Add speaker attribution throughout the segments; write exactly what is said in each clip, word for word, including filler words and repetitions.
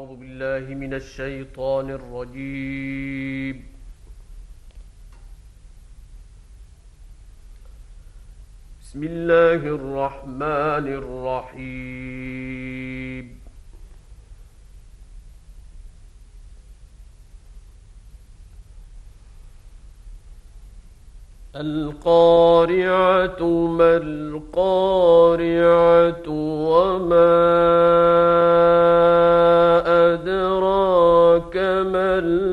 Speaker 1: أعوذ بالله من الشيطان الرجيم. بسم الله الرحمن الرحيم. القارعة ما القارعة وما أدراك ما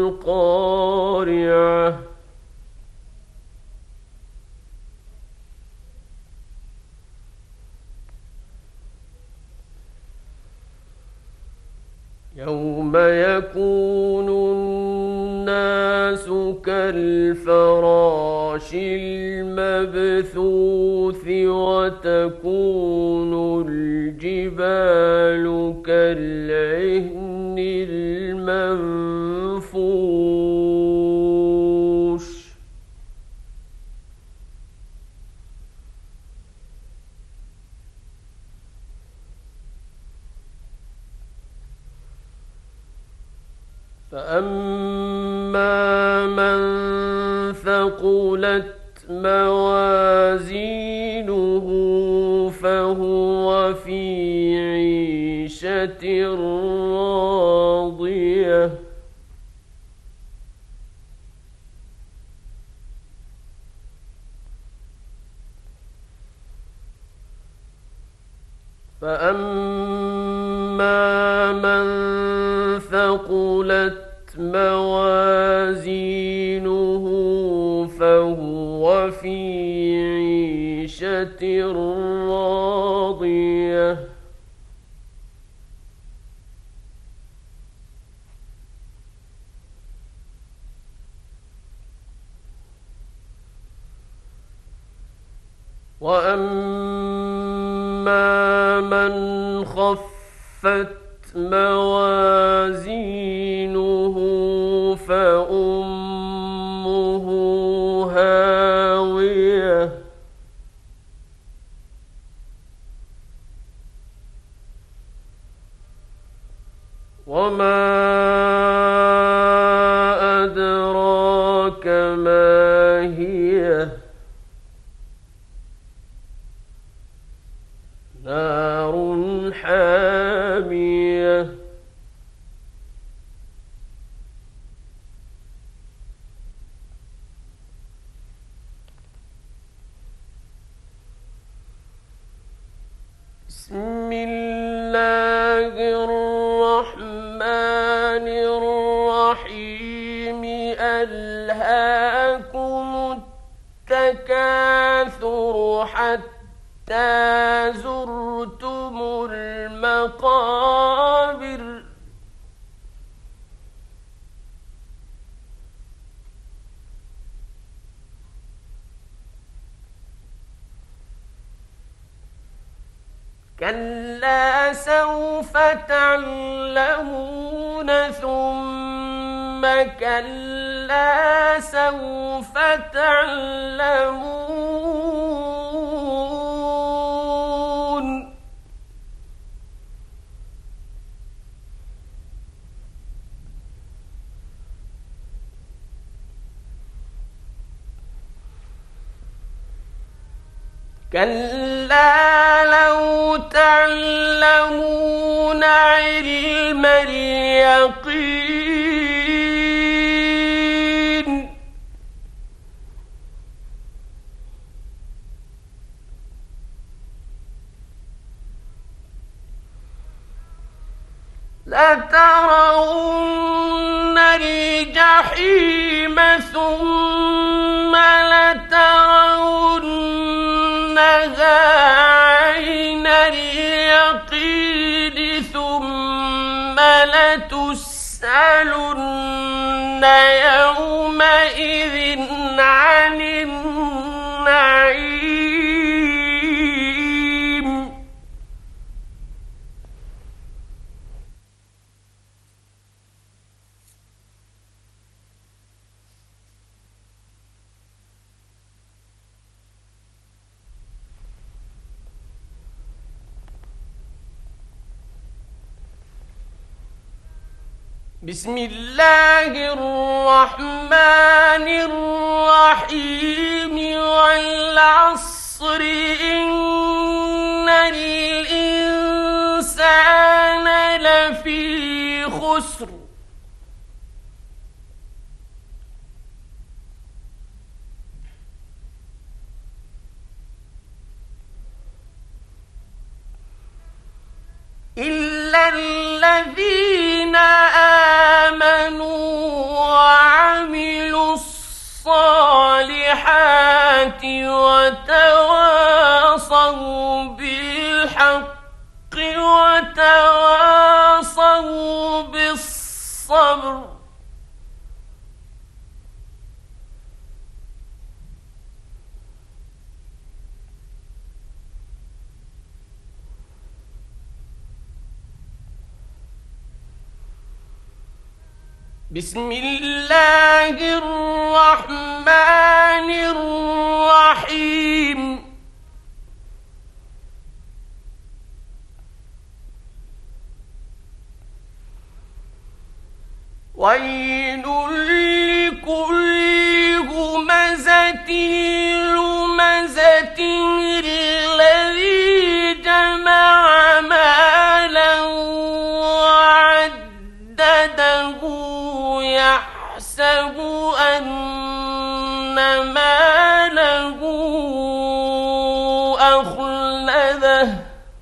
Speaker 1: القارعة يوم يكون الناس كالفراش المبثوث وتكون الجبال كالعهن المنفوش فأما من ثقلت موازينه فهو في عيشة راضية فأما من ثقلت موازينه فهو في عيشة راضية وأما من خفت موازينه فأمه هاوية وما أدراك ما هي نار حامية بسم الله الرحمن الرحيم ألهاكم التكاثر حتى زرتم المقابر كلا سوف تعلمون ثم كلا سوف تعلمون كلا لو تعلمون علم اليقين لترون الجحيم ثم لترونها عين اليقين ثم لتسألن يومئذ عن النعيم بسم الله الرحمن الرحيم والعصر إن الإنسان لفي خسر إلا الذين آمنوا وعملوا الصالحات وتواصوا بالحق وتواصوا بالصبر. بسم الله الرحمن الرحيم ويل لكل همزة لمزة الذي جمع مالا وعدده يحسب أن ماله أخلده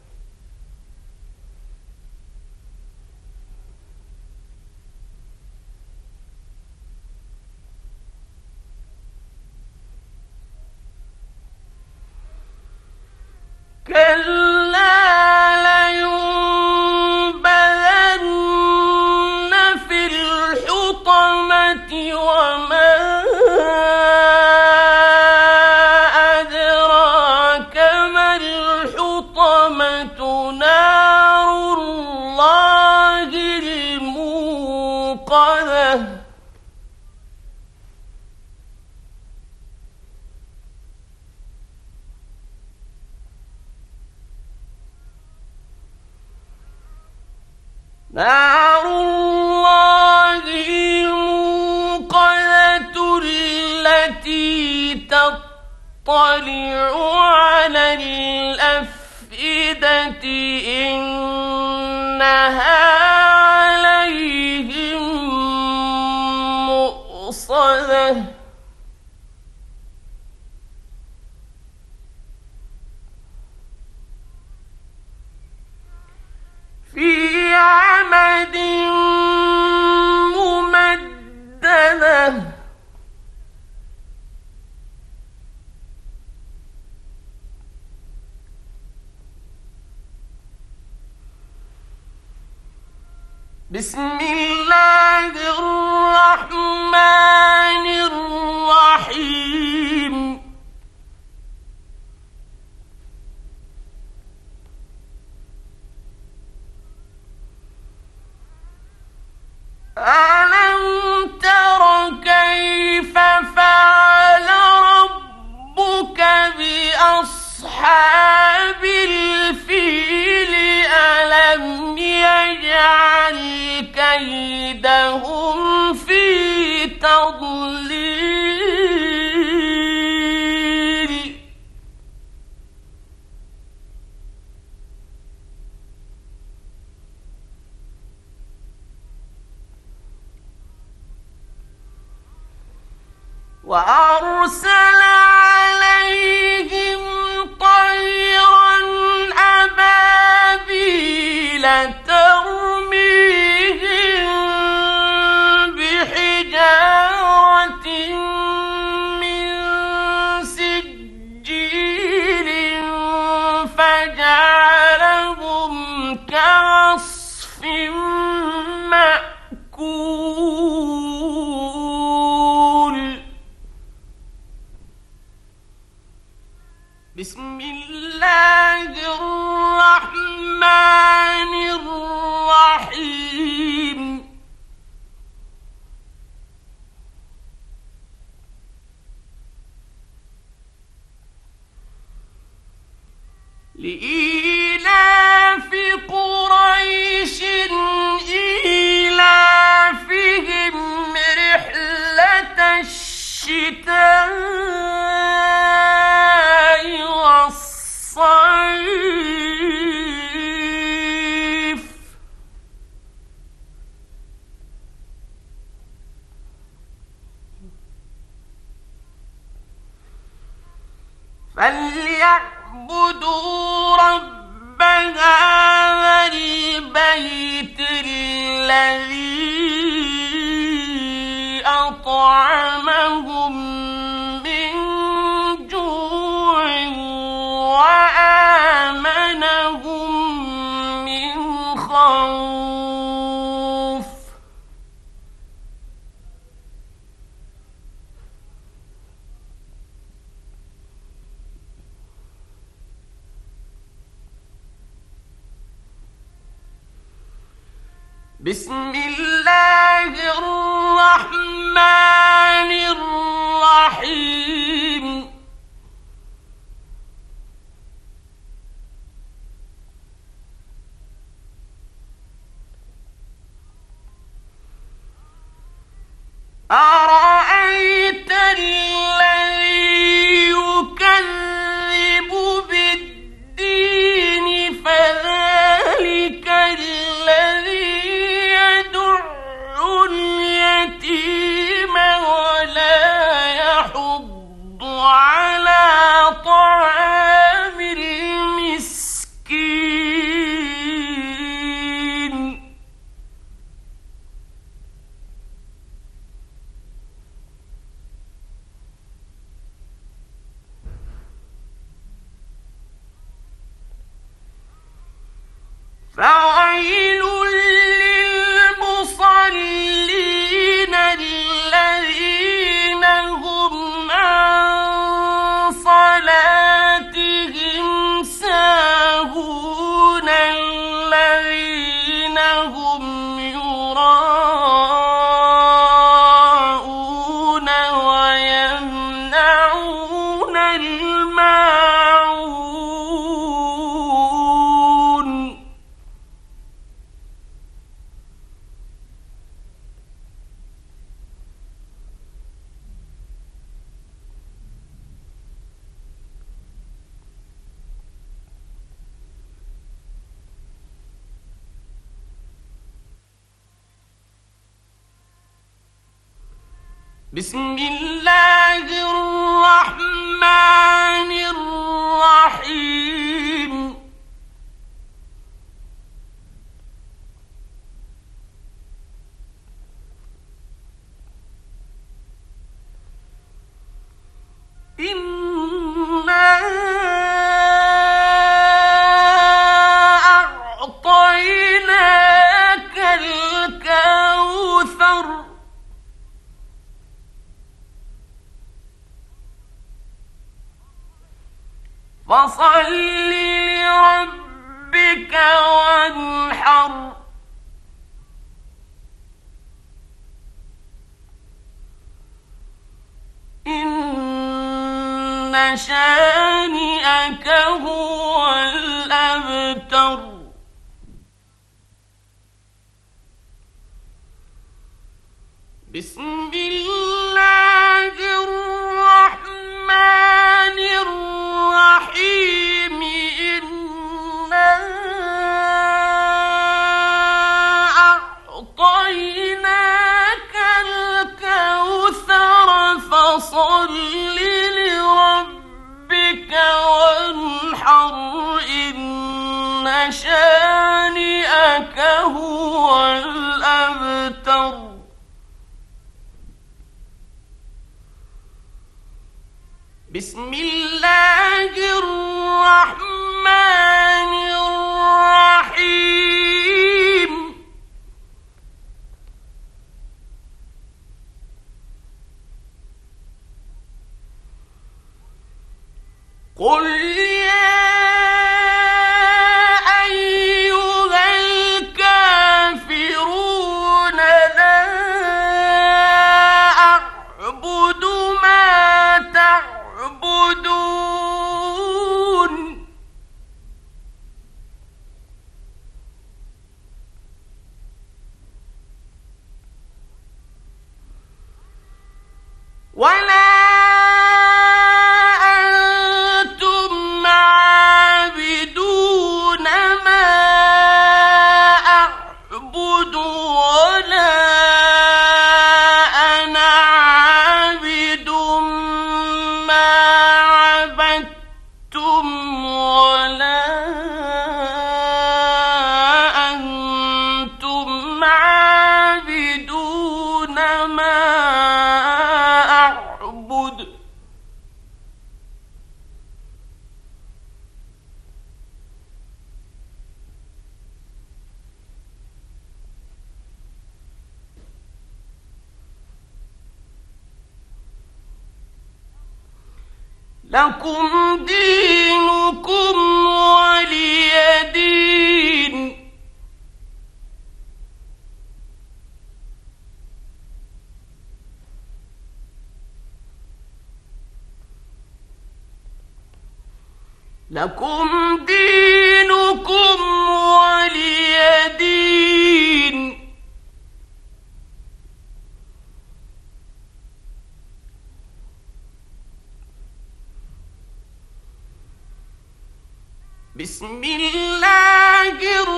Speaker 1: كلا لينبذن في الحطمة وما أدراك ما الحطمة نار الله الموقدة نار الله الموقدة التي تطلع على الأفئدة إنها عليهم مؤصدة في عمد ممددة بسم الله الرحمن الرحيم ألم تر كيف فعل ربك بأصحاب الفيل ألم يجعل كيدهم في تضليل وأرسل عليهم طيرا أبابيل ترميهم بحجارة من سجيل فجعلهم كعصف مأكول بسم الله الرحمن الرحيم لإيلاف قريش إيلاف فليعبدوا رب هذا البيت الذي أطعمهم من جوع وآمنهم من خوف. بسم الله الرحمن الرحيم. أرأيت الذي يكذب بالدين فذلك الذي اليتيم ولا يحض على طعام المسكين. فويل للمصلين الذين هم عن صلاتهم ساهون الذين هم يراءون ويمنعون الماعون. بسم الله الرحمن الرحيم. إنا أعطيناك الكوثر فصل لربك وانحر. إن شانئك هو الأبتر. بسم الله الرحمن الرحيم. إنا أعطيناك الكوثر فصل لربك وانحر. إن شانئك هو الأبتر. بسم الله الرحمن الرحيم. قل يا أيها الكافرون لا أعبد ما تعبدون ولا أنتم عابدون ما أعبد ولا أنا عابد ما عبدتم لكم دينكم ولي دين. لكم دينكم ولي دين. بسم الله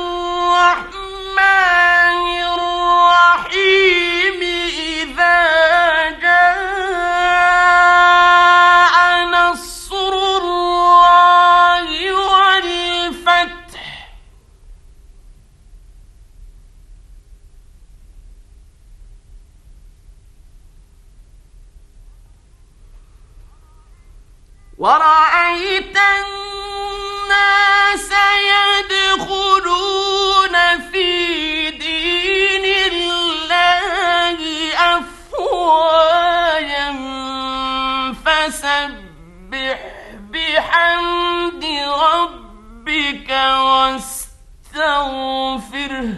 Speaker 1: الرحمن الرحيم. إذا جاء نصر الله والفتح ورأيت الناس يدخلون في دين الله أفواجا فسبح بحمد ربك واستغفره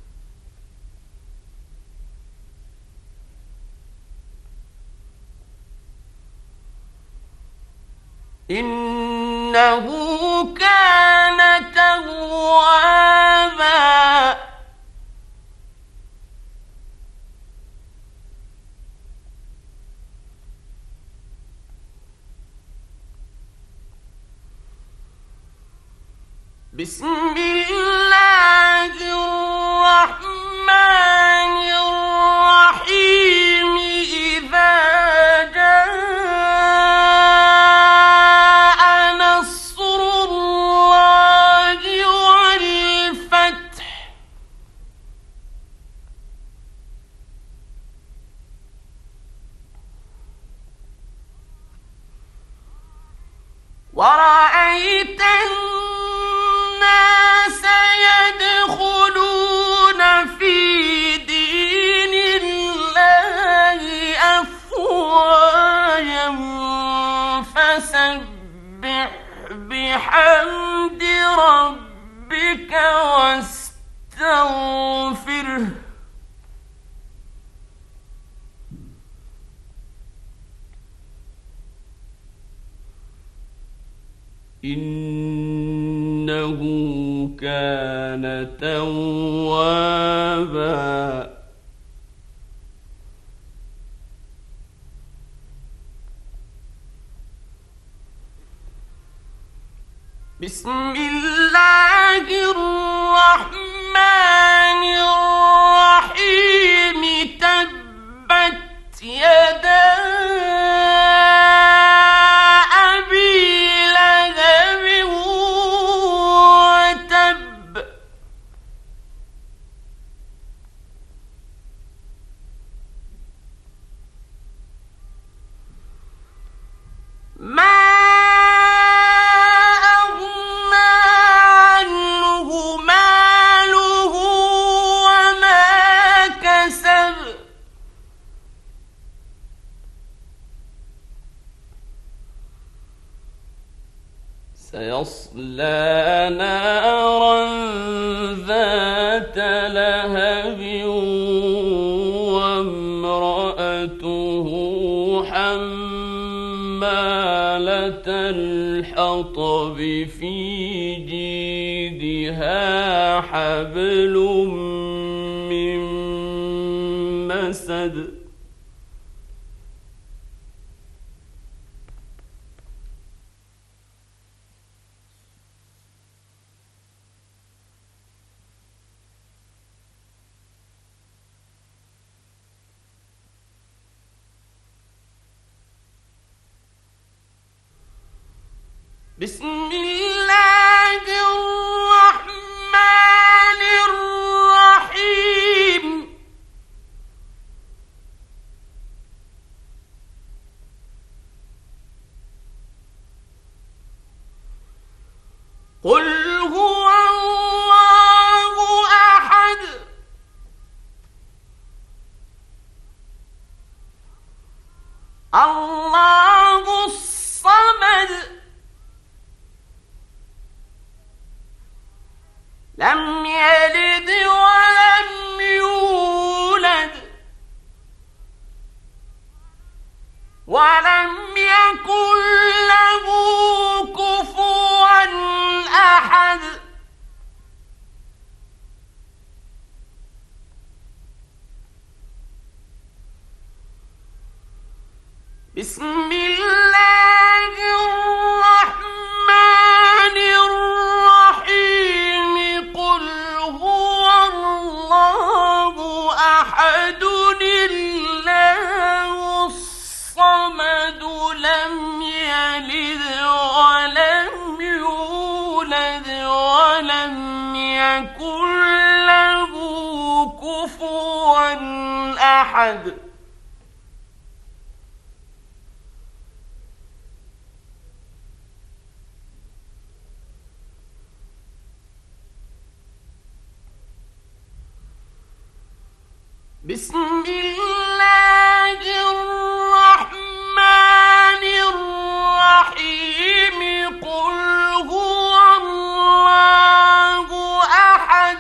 Speaker 1: إنه كان توابا. بسم الله الرحمن الرحيم. إذا جاء نصر الله والفتح ورأيت الناس يدخلون في دين الله أفواجا فسبح بحمد ربك واستغفره إنه كان توابا. بسم الله الرحمن الرحيم. تبت يدا ما أغنى عنه ماله وما كسب سيصلى نارا ذات لهب وامرأته حمالة الحطب في جيدها حبل من مسد بسم الله الرحمن الرحيم. قل هو الله أحد الله الصمد لم يلد ولم يولد ولم يكن له كفوا أحد. بسم الله الرحمن الرحيم. قل هو الله أحد الله الصمد لم يلد ولم يولد ولم يكن له كفوا أحد. بسم الله الرحمن الرحيم. قل هو الله أحد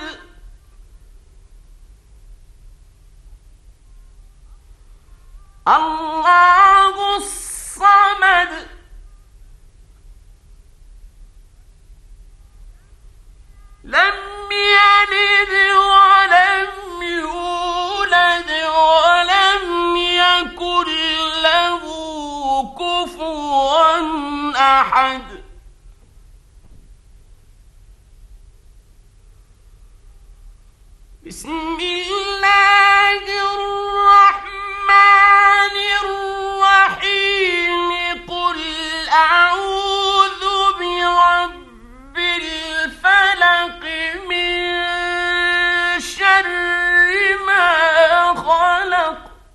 Speaker 1: الله الصمد لم يلد ولم يولد ولم يكن له كفوا أحد. بسم الله الرحمن الرحيم. قل أعوذ برب الفلق من شر ما خلق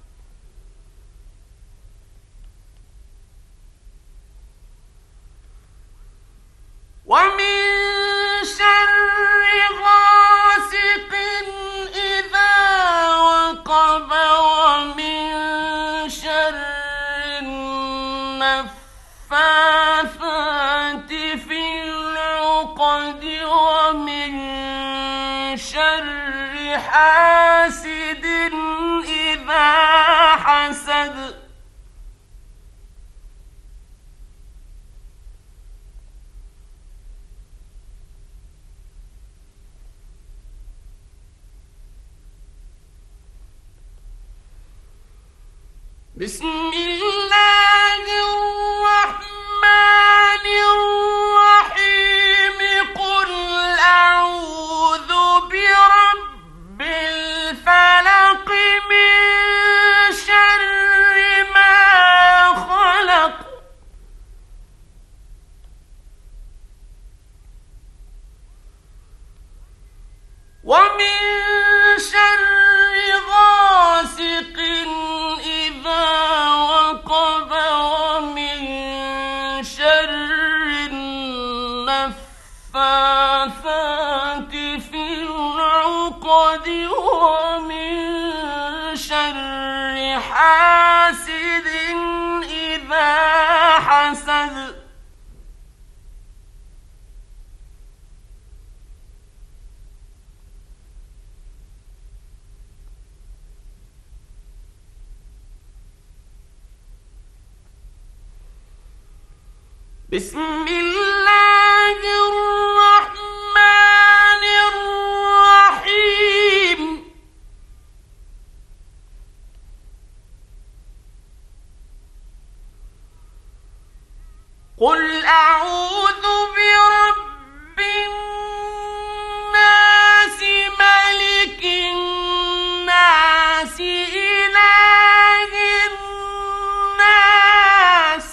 Speaker 1: ومن شر غاسق إذا وقب ومن شر النفاثات في العقد ومن شر حاسد إذا حسد. بسم الله الرحمن الرحيم. قل أعوذ برب الفلق من شر ما خلق ومن شر غاسق إذا وقب ومن شر النفاثات في العقد ومن شر حاسد إذا حسد. بسم الله الرحمن الرحيم. قل أعوذ برب الناس ملك الناس إله الناس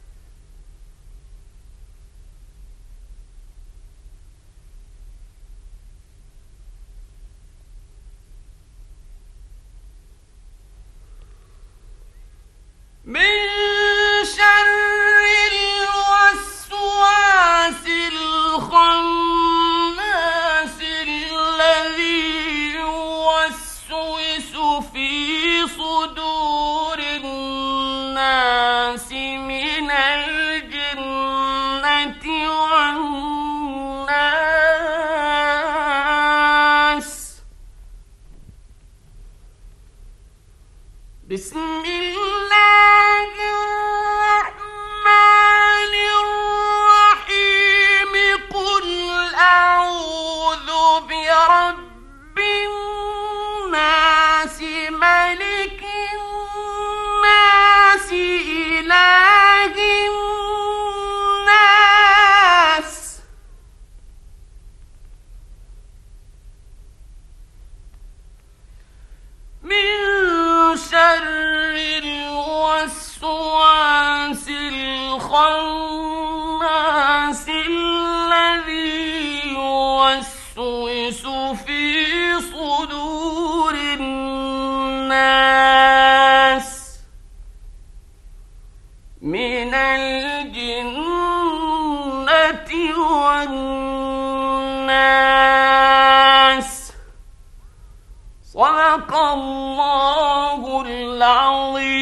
Speaker 1: من شر الوسواس الخناس الذي يوسوس في صدور الناس من الجنة والناس. بسم الله الرحمن الرحيم قل أعوذ برب الناس ملك الناس إله الناس من شر الوسواس الخناس الذي يوسوس في صدور الناس من الجنة والناس. صدق الله العظيم.